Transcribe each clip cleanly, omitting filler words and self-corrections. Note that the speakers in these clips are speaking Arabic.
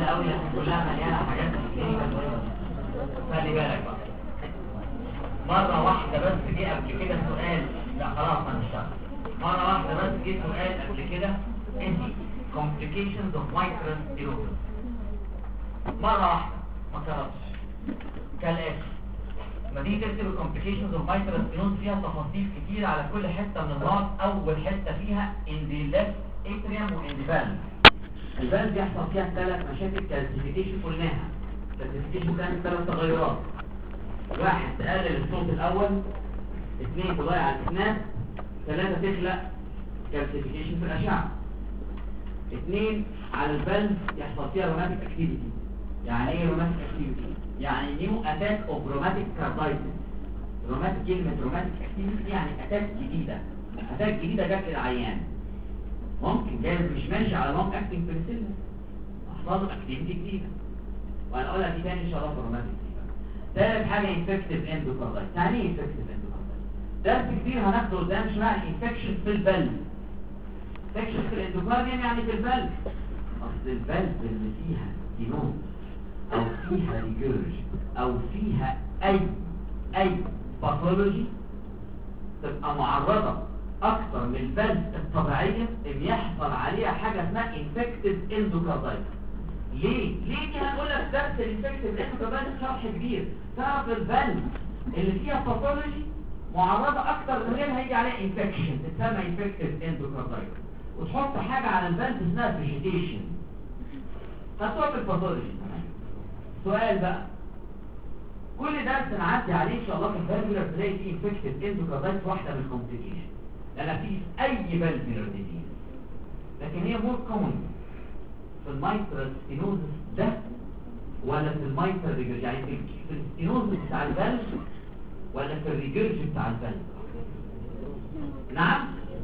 قوي لان كلها مليانه حاجات كلينيكال. خلي بالك بقى، مره واحده بس جه قبل كده سؤال، لا خلاص هنشتغل. مره واحده بس جه سؤال قبل كده اسمه complications of mitral stenosis، مره واحده ما كررتش كالاتي. ما دي تكتب complications of mitral stenosis فيها تفاصيل كتير على كل حته من الراس. اول حته فيها in the left atrium و in the valve. الفالف بيحصل فيها 3 مشاكل كالسيفيكيشن قلناها. كالسيفيكيشن بتعمل 3 تغيرات: 1 تقلل الصوت الاول، 2 تضيع الاسنان، 3 تخلق كالسيفيكيشن في الاشعه. 2 على الفالف يحصل فيها روماتيك اكتيفيتي. يعني ايه روماتيك اكتيفيتي؟ يعني نيو اتاك اوف روماتيك كاردايتس. روماتيك، كلمه روماتيك اكتيفيتي يعني اتاك جديده، اتاك جديده جت للعيان. ممكن جايز مش ماشي على لونج اكتنج بنسلين، احفظ اكتيفيتي جديده، وانا اقولها دي تاني ان شاء الله في الروماتيك. ثالث حاجه انفكتيف اندوكاردايتس. يعني ايه انفكتيف اندوكاردايتس؟ درس كتير هناخده قدام شويه عن انفكشن في الفالف. انفكشن في الاندوكارديوم يعني في الفالف. اصل الفالف اللي فيها ستينوز او فيها ريجيرج او فيها اي باثولوجي تبقى معرضه اكتر من الفالف الطبيعيه ان يحصل عليها حاجه اسمها انفكتيف اندوكاردايتس. ليه دي هنقول لك درس الانفكتيف اندوكاردايتس شرح كبير. تعرف الفالف اللي فيها باثولوجي معرضه اكتر من غيرها هيجي عليها انفكشن تسمى انفكتيف اندوكاردايتس. وتحط حاجه على الفالف اسمها فيجيتيشن. هتوقف الباثولوجي. سؤال بقى، كل درس نعدي عليه ان شاء الله في الفالف تلاقي فيه انفكتيف اندوكاردايتس واحده من الكومبليكيشن. لا في اي فالفولار ديزيز، لكن هي مور كومن في المايترال ستينوزس ده ولا في المايترال ريجرج؟ يعني في الستينوزس بتاع الفالف ولا في الريجرج بتاع الفالف؟ نعم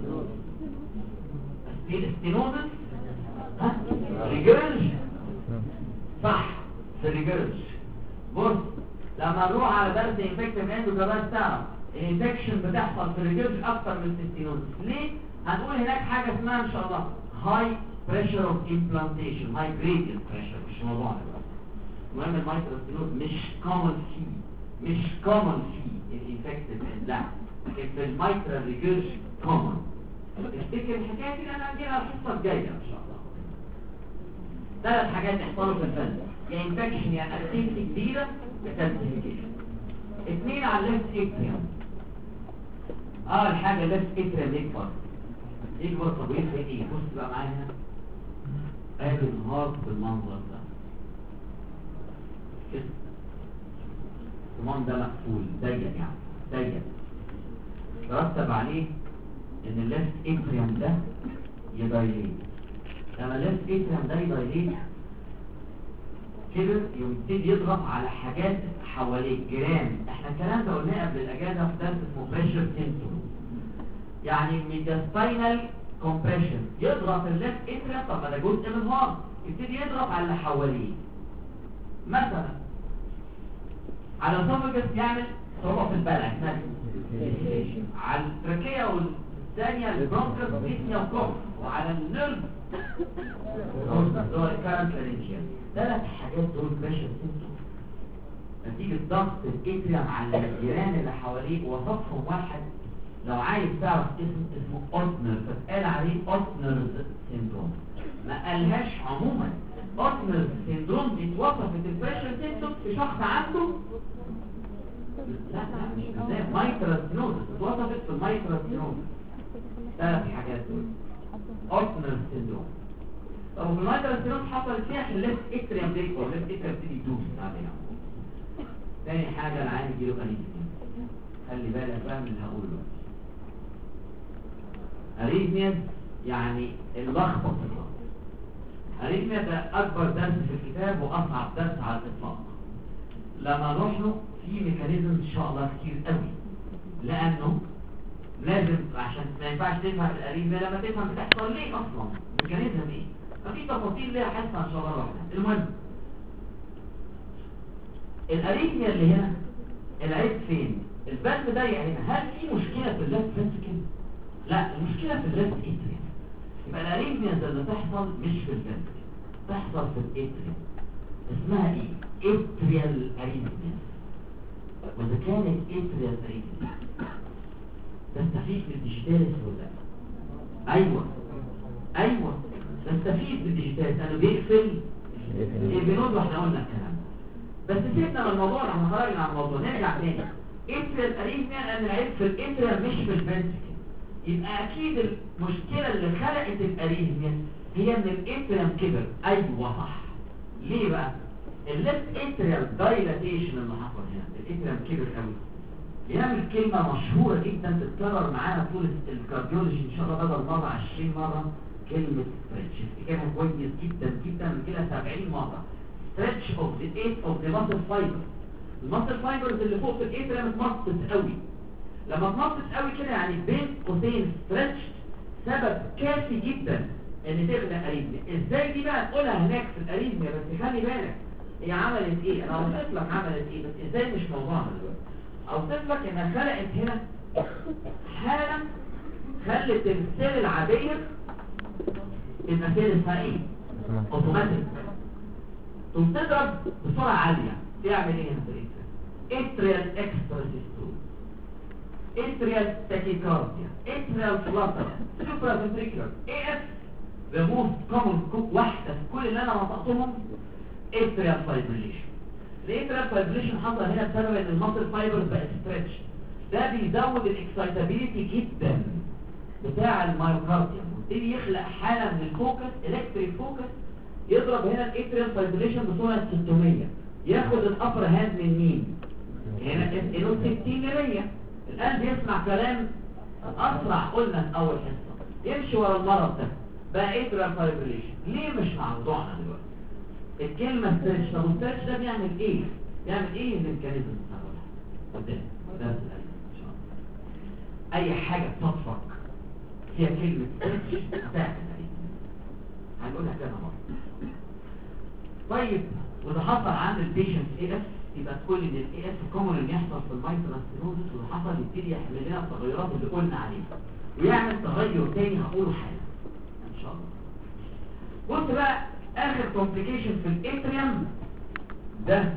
الستينوزس ريجرج صح، في الريجرج. بص لما نروح على درس انفكتيف اندوكاردايتس تعرف الانفكشن بتحصل في الريجرج اكتر من الستينوزس. ليه؟ هنقول هناك حاجه اسمها ان شاء الله هاي بريشر اوف امبلانتيشن، هاي جريدينت بريشر، مش موضوعنا بقى. المهم المايترال ستينوز مش كومن في الانفكتيف، لا في المايترال ريجرج كومن. افتكر الحكايه دي انا هجيلها الحصه الجايه ان شاء الله. 3 حاجات يحصلوا في الفالف، يا انفكشن يا اكتيفيتي جديده يا كالسيفيكيشن. 2 على الليفت اتريوم. الحاجه الليفت اتريوم يكبر. طب يفرق ايه؟ بص بقى معايا هنا، ادي الهارت بالمنظر ده كده، الصمام ده مقفول ضيق، يعني ضيق، ترتب عليه ان الليفت اتريوم ده يدايليت. لما الليفت اتريوم ده يدايليت كده يبتدي يضغط على حاجات حواليه جيران. احنا الكلام ده قلناه قبل الاجازه في درس اسمه بريشر سيمتوم، يعني ميدياستاينال كومبريشن. يضغط الليفت اتريوم، طب ما ده جزء من الهارت، يبتدي يضغط على اللي حواليه. مثلا على الاسوفاجس يعمل صعوبه في البلع، على التراكيه والثانيه البرونكس ديسنيا وكوف، وعلى النيرف هو الكارنت لارنجيال. 3 حاجات دول بريشر سيمتوم نتيجه ضغط الاتريوم على الجيران اللي حواليه. وصفهم واحد لو عايز تعرف اسمه اوتنر، فقال عليه اوتنر سيندروم، ما قالهاش عموما. اوتنر سيندروم دي اتوصفت البريشر سيمتوم في شخص عنده لا مش ازاي مايترال ستينوزس، اتوصفت في المايترال ستينوزس. 3 حاجات دول اوتنر سيندروم. طب في المايترال ستينوزس حصلت فيها عشان الليفت اتريوم ديكور، الليفت اتريوم بتدي يدوس عليها. تاني حاجه العين يجيله انيميا. خلي بالك بقى من اللي هقوله دلوقتي. اريثميا يعني اللخبطه. اريثميا ده اكبر درس في الكتاب واصعب درس على الاطلاق. لما نروح له في ميكانيزم ان شاء الله كتير قوي، لانه لازم عشان ما ينفعش تفهم الاريثميا لما تفهم بتحصل ليه اصلا، ميكانيزم ايه. ففي تفاصيل ليها حصه ان شاء الله واحده. المهم الاريثميا اللي هنا العيب فين؟ الفالف ضيق هنا. هل في مشكله في الليفت فنتريكل؟ لا، المشكله في الليفت اتريوم. يبقى الاريثميا اللي تحصل مش في الفنتريكل، تحصل في الاتريال اسمها ايه؟ اتريال اريثميا. واذا كانت اتريال اريثميا تستفيد بالديجيتاليس ولا لا؟ ايوه تستفيد بالديجيتاليس لانه بيقفل البنود، واحنا قلنا الكلام ده. بس سيبنا من الموضوع، احنا خرجنا عن الموضوع، نرجع تاني. اتريال اريثميا لان العيب في الاتريال مش في الفنتريكل، يبقى اكيد المشكله اللي خلقت الاريثميا هي ان الاتريال كبر. ايوه صح. ليه بقى؟ الليفت اتريال دايلاتيشن اللي حصل هنا، الاتريال كبر قوي، يعمل كلمه مشهوره جدا تتكرر معانا طول الكارديولوجي ان شاء الله بدل مره 20 مره، كلمه ستريتش. افتكرها كويس جدا جدا، من كده 70 مره. ستريتش اوف ذا ايت اوف ذا ماسل فايبر. الماسل فايبرز اللي فوق في الاتريال اتمطت قوي. لما اتمطت قوي كده يعني بين قوسين ستريتش، سبب كافي جدا ان تغلق اريثميا. ازاي دي بقى تقولها هناك في الاريثميا، بس خلي بالك هي عملت ايه. انا اوصف لك عملت ايه، بس ازاي مش موضوعنا دلوقتي. اوصف لك انها خلقت هنا حاله خلت السيل العاديه تبقى سيل اسمها ايه؟ اوتوماتيك، تقوم تضرب بسرعه عاليه. تعمل ايه هنا في الاتريال؟ اتريال اكستراسيستول، اتريال تاكيكارديا، اتريال فلاتر، سوبرا فنتريكولار، اي اف. the most common واحدة في كل اللي انا نطقتهم اتريال فايبريليشن. الاتريال فايبريليشن حصل هنا بسبب ان الماسل فايبرز بقت ستريتش. ده بيزود الاكسايتابيليتي جدا بتاع المايوكارديوم، ويبتدي يخلق حالة من الفوكس، الكتريك فوكس، يضرب هنا الاتريال فايبريليشن بسرعة 600، ياخد الابر هاند من مين؟ هنا له 60 ل 100. القلب يسمع كلام اسرع، قلنا في اول حصه، يمشي ورا المرض ده بقى اتريال فايبريليشن. ليه مش موضوعنا دلوقتي الكلمه ستريتش. طب الستريتش ده بيعمل ايه؟ بيعمل ايه الميكانيزم بتاعه قدام درس القلب ان شاء الله. اي حاجه بتطفق فيها كلمه ستريتش هتعمل ايه؟ هنقولها كذا مره. طيب وده حصل عند البيشنت ايه اف، يبقى تقول ان الاي اف كومن اللي يحصل في المايترال ستينوزس، واللي حصل يبتدي يحمل لنا التغيرات اللي قلنا عليها، ويعمل تغير تاني هقوله حالا ان شاء الله. بص بقى اخر كومبليكيشن في الاتريوم ده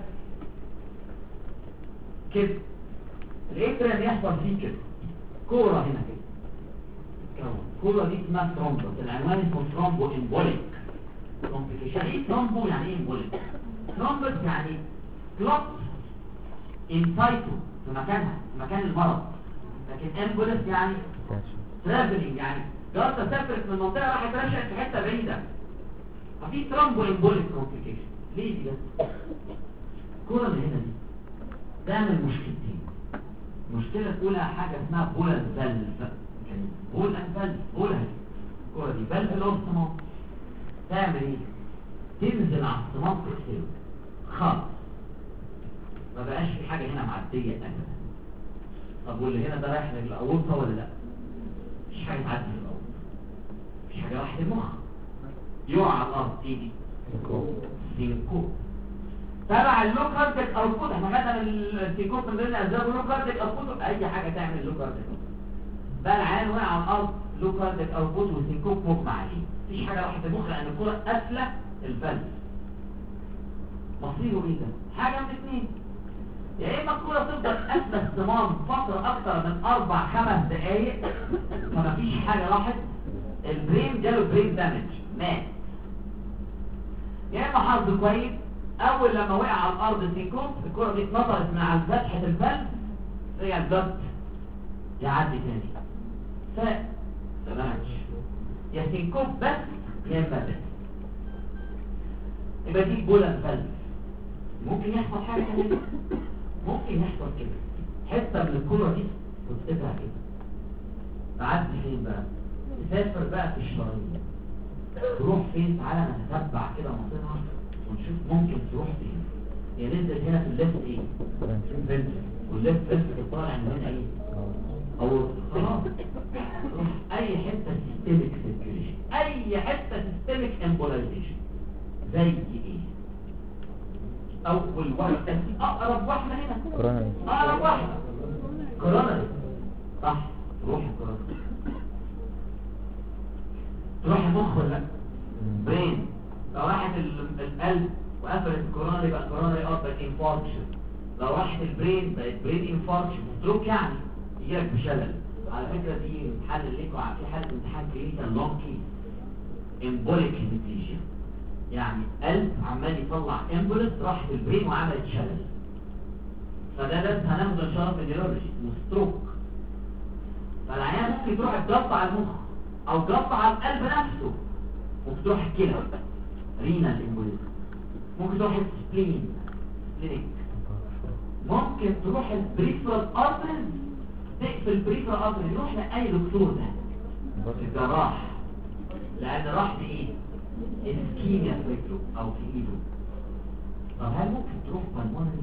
كده. الاتريوم يحصل فيه كده كوره هنا كده، الكوره دي اسمها ثرومبوس. العنوان اسمه ثرومبو امبوليك كومبليكيشن. ايه ثرومبو يعني ايه امبوليك؟ ثرومبوس يعني كلوت انسايتو في مكانها، في مكان المرض، لكن امبوليس يعني ترافلينج، يعني جرت سافرت من منطقه راحت رشقت في حته بعيده. ففي ثرومبو امبوليك كومبليكيشن. ليه دي بس؟ الكوره اللي هنا دي تعمل مشكلتين. المشكله الاولى حاجه اسمها بولان فالف. بولان فالف، بولان الكوره دي فالف اللي هو الصمام. تعمل ايه؟ تنزل على الصمام تغسله خالص، ما بقاش في حاجه هنا معديه ابدا. طب واللي هنا ده رايح للاورطه ولا لا؟ مفيش حاجه تعدي في الاورطه، مفيش حاجه رايحه للمخ. يقع على الارض تيجي سينكوب تبع اللوكارديك اوتبوت. احنا خدنا السينكوب من ضمن اسباب اللوكارديك اوتبوت، اي حاجه تعمل لوكارديك. ده العيان وقع على الارض لوكارديك اوتبوت وسينكوب مغمى عليه، مفيش حاجه راحت للمخ لان الكره قافله الفالف. مصيره ايه ده؟ حاجه من اثنين، يا اما الكره تفضل قافله الصمام فتره اكتر من 4-5 دقائق فمفيش حاجه راحت، البرين جاله برين دامج مات. يا اما حظ كويس اول لما وقع على الارض سينكوب الكره دي اتنطرت من على فتحه الفالف، رجع الضغط يعدي تاني فماتش. يا سينكوب بس يا اما بس. يبقى دي بولان فالف. ممكن يحصل حاجه كمان، ممكن يحصل كده حته من الكره دي وتسيبها كده تعدي فين بقى؟ تسافر بقى في الشرايين، تروح فين؟ تعالى نتتبع كده مصيرها ونشوف ممكن تروح فين. هي نزلت هنا في الليفت ايه؟ فنتريكل، والليفت فنتريكل طالع من هنا ايه؟ او خلاص تروح اي حته سيستميك سيركيوليشن، اي حته سيستميك امبولايزيشن. زي ايه؟ اول واحده اقرب واحده هنا، اقرب واحده كوروناري، صح؟ تروح الكوروناري، تروح المخ ولا لا؟ برين، لو راحت القلب وقفلت الكورونري يبقى الكورونري ارتري انفاركشن. لو راحت البرين بقت برين انفاركشن، ستروك يعني يجيلك بشلل. على فكره دي حل لكم في حاله امتحان كلينيكال لونج كيس امبوليك هيميبليجيا، يعني قلب عمال يطلع امبولس راحت البرين وعملت شلل. فده بس هناخده ان شاء الله في النيورولوجي اسمه ستروك. فالعيان ممكن تروح تجط على المخ او تجط على القلب نفسه، ممكن تروح الكلى رينال امبوليزم، ممكن تروح السبلين سبلينيك، ممكن تروح البريفرال ارتريز تقفل البريفرال ارتريز. يروح لاي دكتور ده الجراح، لان راح بايه؟ اسكيميا في رجله او في ايده. طب هل ممكن تروح بالمونري؟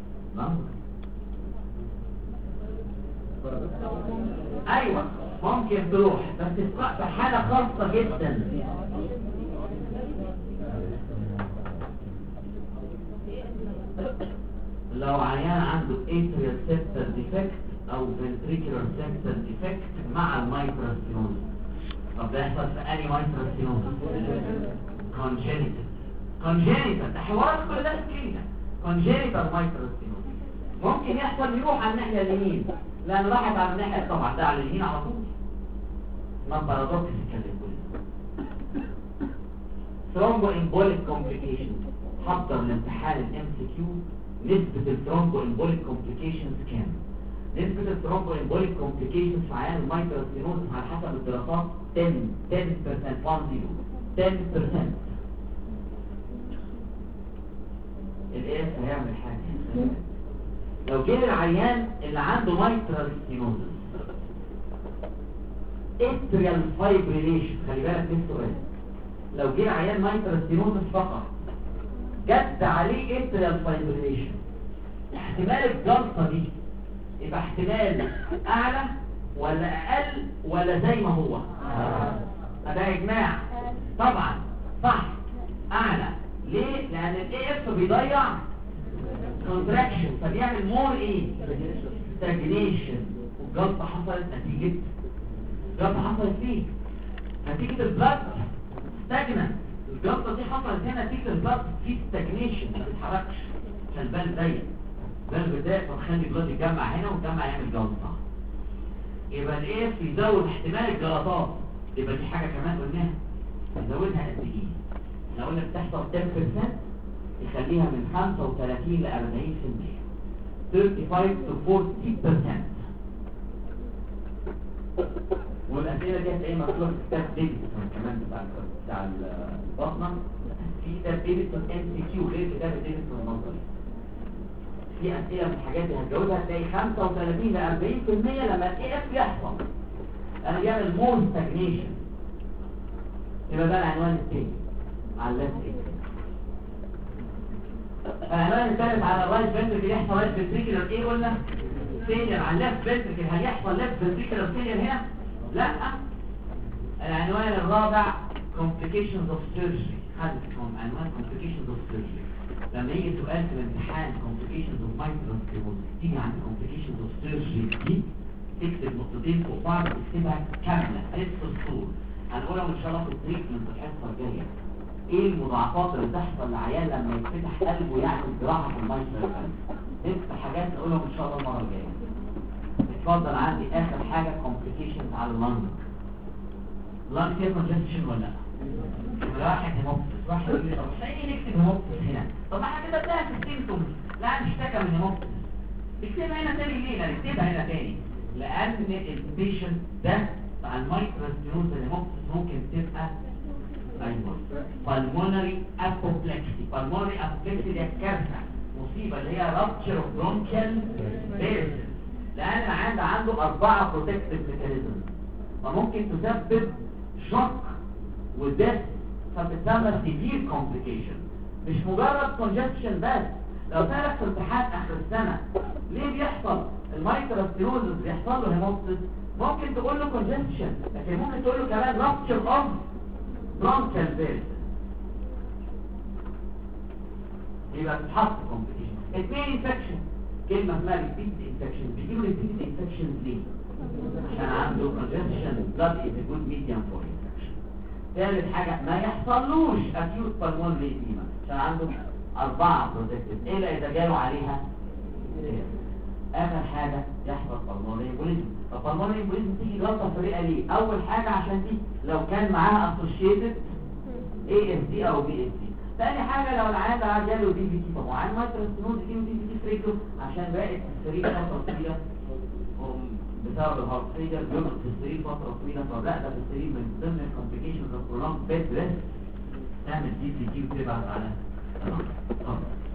ايوه ممكن تروح، بس في حاله خاصه جدا. لو عيان عنده atrial septal defect او ventricular septal defect مع المايترال ستينوز. طب ده يحصل في انهي مايترال ستينوز؟ congenital ده حوار كل ده كلينيكال. congenital mitral stenosis ممكن يحصل يروح على الناحيه اليمين، لان راحت على الناحيه طبعا ده على اليمين على طول. ما بارادوكس الكلام ثرومبو امبوليك كومبليكيشنز. حضر الامتحان الام سي كيو نسبه الثرومبو امبوليك كومبليكيشنز كام؟ نسبه الثرومبو امبوليك كومبليكيشنز في عيان المايترال ستينوز على حسب الدراسات 10% الاس هيعمل حاجه. لو جه العيان اللي عنده مايترال ستينوزس اتريال فايبريليشن، خلي بالك من السؤال، لو جه العيان مايترال ستينوزس فقط جد عليه اتريال فايبريليشن، احتمال الجلطه دي يبقى احتمال اعلى ولا اقل ولا زي ما هو؟ ده اجماع طبعا صح، اعلى. ليه؟ لان الاي اف بيضيع كونتراكشن فبيعمل مور ايه؟ ستاجنيشن. والجلطه حصلت نتيجه فيه نتيجه البلاد ستاجننت. الجلطه دي حصلت هنا نتيجه البلاد في ستاجنيشن، ما بيتحركش عشان البال ضيق. البال ضيق فبخلي البلاد يتجمع هنا ويتجمع يعمل جلطه. يبقى الاي اف يزود احتمال الجلطات. يبقى دي حاجه كمان قلناها يزودها قد ايه؟ لو قلنا بتحصل 10% يخليها من 35 ل 40%، 35 to 40%. والاسئله دي هتلاقيها مكتوبه في كتاب ديفيدسون كمان بتاع البطنه. في كتاب ديفيدسون ام سي كيو غير كتاب ديفيدسون النظري. في اسئله من الحاجات اللي هتجاوبها هتلاقي 35 ل 40% لما الاي اف يحصل. انا بيعمل مور ستاجنيشن. يبقى ده العنوان الثاني على الليفت العنوان الثالث على الرايت فنتريكل يحصل رايت فنتريكولار ايه قلنا؟ فيلير. على الليفت فنتريكل هل يحصل ليفت فنتريكولار فيلير هنا؟ لا. العنوان الرابع complications of surgery. خدتكم عنوان complications of surgery. لما يجي سؤال في الامتحان complications of mitral stenosis تيجي عند complications of surgery دي تكتب نقطتين فوق بعض تكتبها كامله 6 سطور. هنقولهم ان شاء الله في التريتمنت الحصه الجايه. ايه المضاعفات اللي تحصل للعيان لما يتفتح قلبه ويعمل جراحه في المايترال قلب؟ 6 حاجات نقولهم ان شاء الله المره الجايه. اتفضل عندي اخر حاجه complications على اللنج. اللنج فيها congestion ولا لا؟ واحد هيموبتس، واحد يقول لي طب ازاي نكتب هيموبتس هنا؟ طب ما احنا كده بنعرف السيمتومز. لا مش اشتكى من هيموبتس. نكتبها هنا تاني ليه؟ لا نكتبها هنا تاني لان البيشنت ده مع المايترال ستينوز الهيموبتس ممكن تبقى pulmonary apoplexy. pulmonary apoplexy دي كارثه مصيبه اللي هي rupture of bronchial vessels، لان العيان عنده 4 protective mechanisms فممكن تسبب شوك وديث، فبتسمى severe complication. مش مجرد congestion بس. لو سألك في امتحان اخر السنه ليه بيحصل المايترال ستينوزس بيحصل له هيموبتس، ممكن تقول له congestion لكن ممكن تقول له كمان rupture of bronchial vessels. يبقى بتحط complication. 2 infection. كلمه اسمها repeat infection. بيجيبوا repeat infections ليه؟ عشان عنده congestion blood is a good medium for infection. ثالث حاجة ما يحصلوش اكيوت بالمونري ايديما عشان عنده 4 بروتكتيف الا اذا جاله عليها اخر حاجة يحصل بالمونري امبوليزم. طب بالمونري امبوليزم تيجي جلطة في الرئة ليه؟ اول حاجة عشان دي لو كان معاها اسوشيتد ASD او BSD. ثاني حاجة لو العيان ده جاله دي في تي، طب وعيان مايتروستينوز دي ودي في تي في رجله عشان باقي السرير فترة طويلة بسبب الهارت فيلر بيقعد في السرير فترة طويلة، فالرقدة في السرير من ضمن الكومبليكيشنز اوف برولونج بيد ريست تعمل دي في تي وتبعت على